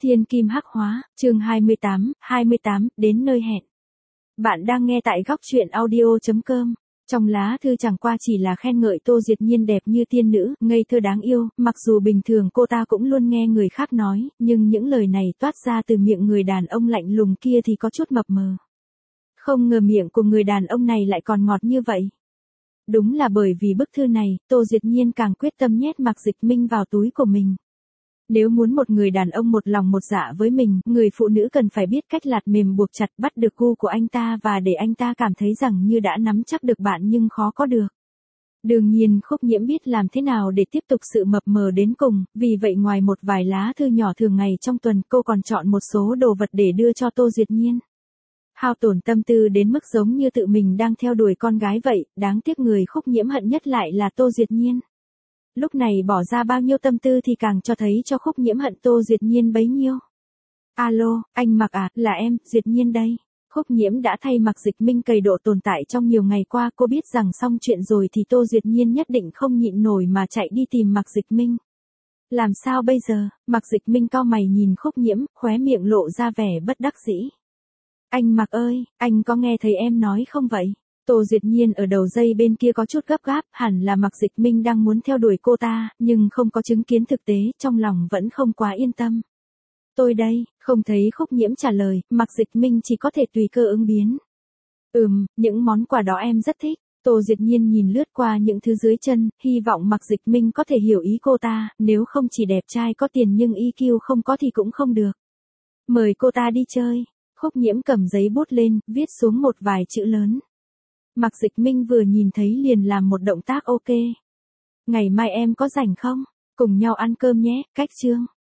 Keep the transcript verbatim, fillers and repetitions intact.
Thiên kim hắc hóa, chương hai mươi tám, hai mươi tám, đến nơi hẹn. Bạn đang nghe tại góc truyện audio chấm com. Trong lá thư chẳng qua chỉ là khen ngợi Tô Diệt Nhiên đẹp như tiên nữ, ngây thơ đáng yêu, mặc dù bình thường cô ta cũng luôn nghe người khác nói, nhưng những lời này toát ra từ miệng người đàn ông lạnh lùng kia thì có chút mập mờ. Không ngờ miệng của người đàn ông này lại còn ngọt như vậy. Đúng là bởi vì bức thư này, Tô Diệt Nhiên càng quyết tâm nhét Mạc Dịch Minh vào túi của mình. Nếu muốn một người đàn ông một lòng một dạ với mình, người phụ nữ cần phải biết cách lạt mềm buộc chặt bắt được gu của anh ta và để anh ta cảm thấy rằng như đã nắm chắc được bạn nhưng khó có được. Đương nhiên Khúc Nhiễm biết làm thế nào để tiếp tục sự mập mờ đến cùng, vì vậy ngoài một vài lá thư nhỏ thường ngày trong tuần cô còn chọn một số đồ vật để đưa cho Tô Diệt Nhiên. Hao tổn tâm tư đến mức giống như tự mình đang theo đuổi con gái vậy, đáng tiếc người Khúc Nhiễm hận nhất lại là Tô Diệt Nhiên. Lúc này bỏ ra bao nhiêu tâm tư thì càng cho thấy cho Khúc Nhiễm hận Tô Diệt Nhiên bấy nhiêu. Alo, anh Mạc à, là em, Diệt Nhiên đây. Khúc Nhiễm đã thay Mạc Dịch Minh cày độ tồn tại trong nhiều ngày qua, cô biết rằng xong chuyện rồi thì Tô Diệt Nhiên nhất định không nhịn nổi mà chạy đi tìm Mạc Dịch Minh. Làm sao bây giờ? Mạc Dịch Minh cau mày nhìn Khúc Nhiễm, khóe miệng lộ ra vẻ bất đắc dĩ. Anh Mạc ơi, anh có nghe thấy em nói không vậy? Tô Diệt Nhiên ở đầu dây bên kia có chút gấp gáp, hẳn là Mạc Dịch Minh đang muốn theo đuổi cô ta, nhưng không có chứng kiến thực tế, trong lòng vẫn không quá yên tâm. Tôi đây, không thấy Khúc Nhiễm trả lời, Mạc Dịch Minh chỉ có thể tùy cơ ứng biến. Ừm, những món quà đó em rất thích. Tô Diệt Nhiên nhìn lướt qua những thứ dưới chân, hy vọng Mạc Dịch Minh có thể hiểu ý cô ta, nếu không chỉ đẹp trai có tiền nhưng i kiu không có thì cũng không được. Mời cô ta đi chơi. Khúc Nhiễm cầm giấy bút lên, viết xuống một vài chữ lớn. Mạc Dịch Minh vừa nhìn thấy liền làm một động tác ok. Ngày mai em có rảnh không? Cùng nhau ăn cơm nhé, cách chương.